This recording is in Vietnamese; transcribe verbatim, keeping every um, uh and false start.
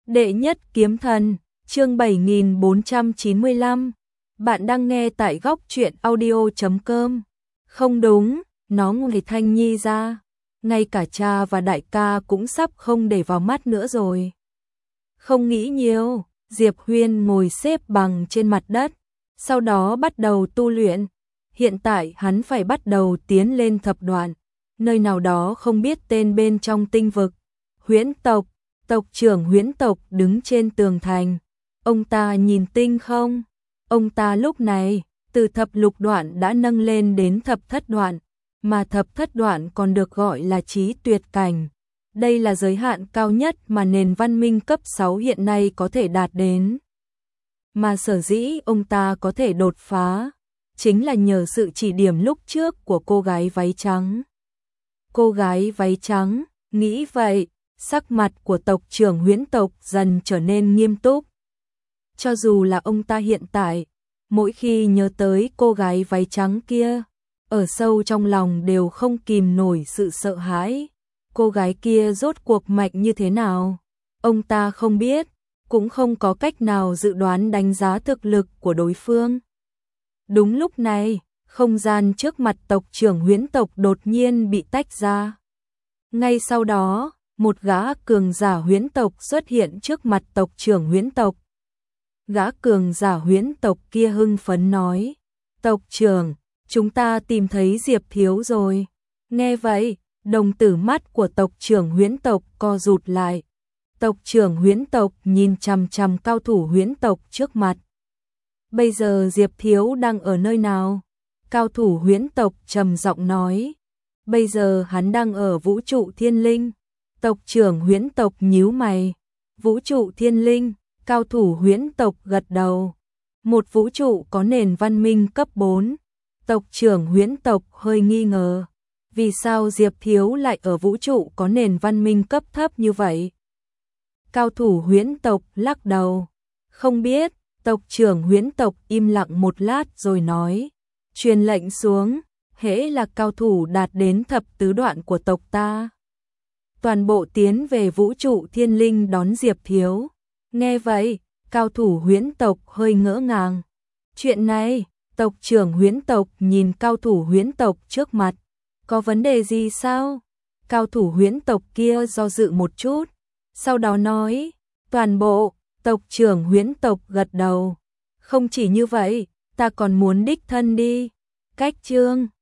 Đệ nhất kiếm thần, chương bảy nghìn bốn trăm chín mươi lăm. Bạn đang nghe tại góc truyện audio chấm com. Không đúng, nó ngoài Thanh Nhi ra, ngay cả cha và đại ca cũng sắp không để vào mắt nữa rồi. Không nghĩ nhiều, Diệp Huyên ngồi xếp bằng trên mặt đất, sau đó bắt đầu tu luyện. Hiện tại hắn phải bắt đầu tiến lên thập đoạn, nơi nào đó không biết tên bên trong tinh vực. Huyễn tộc, tộc trưởng huyễn tộc đứng trên tường thành. Ông ta nhìn tinh không? Ông ta lúc này, từ thập lục đoạn đã nâng lên đến thập thất đoạn, mà thập thất đoạn còn được gọi là chí tuyệt cảnh. Đây là giới hạn cao nhất mà nền văn minh cấp sáu hiện nay có thể đạt đến. Mà sở dĩ ông ta có thể đột phá, chính là nhờ sự chỉ điểm lúc trước của cô gái váy trắng. Cô gái váy trắng, nghĩ vậy, sắc mặt của tộc trưởng huyễn tộc dần trở nên nghiêm túc. Cho dù là ông ta hiện tại, mỗi khi nhớ tới cô gái váy trắng kia, ở sâu trong lòng đều không kìm nổi sự sợ hãi. Cô gái kia rốt cuộc mạnh như thế nào? Ông ta không biết, cũng không có cách nào dự đoán đánh giá thực lực của đối phương. Đúng lúc này, không gian trước mặt tộc trưởng huyễn tộc đột nhiên bị tách ra. Ngay sau đó, một gã cường giả huyễn tộc xuất hiện trước mặt tộc trưởng huyễn tộc. Gã cường giả huyễn tộc kia hưng phấn nói: "Tộc trưởng, chúng ta tìm thấy Diệp Thiếu rồi." Nghe vậy, đồng tử mắt của tộc trưởng huyễn tộc co rụt lại. Tộc trưởng huyễn tộc nhìn chằm chằm cao thủ huyễn tộc trước mặt. Bây giờ Diệp Thiếu đang ở nơi nào? Cao thủ huyễn tộc trầm giọng nói: "Bây giờ hắn đang ở vũ trụ thiên linh." Tộc trưởng huyễn tộc nhíu mày. Vũ trụ thiên linh, cao thủ huyễn tộc gật đầu. Một vũ trụ có nền văn minh cấp bốn. Tộc trưởng huyễn tộc hơi nghi ngờ. Vì sao Diệp Thiếu lại ở vũ trụ có nền văn minh cấp thấp như vậy? Cao thủ huyễn tộc lắc đầu. Không biết, tộc trưởng huyễn tộc im lặng một lát rồi nói. Truyền lệnh xuống, hễ là cao thủ đạt đến thập tứ đoạn của tộc ta, toàn bộ tiến về vũ trụ thiên linh đón Diệp Thiếu. Nghe vậy, cao thủ huyễn tộc hơi ngỡ ngàng. Chuyện này, tộc trưởng huyễn tộc nhìn cao thủ huyễn tộc trước mặt. Có vấn đề gì sao? Cao thủ huyễn tộc kia do dự một chút, sau đó nói, toàn bộ. Tộc trưởng huyễn tộc gật đầu. Không chỉ như vậy, ta còn muốn đích thân đi. Cách chương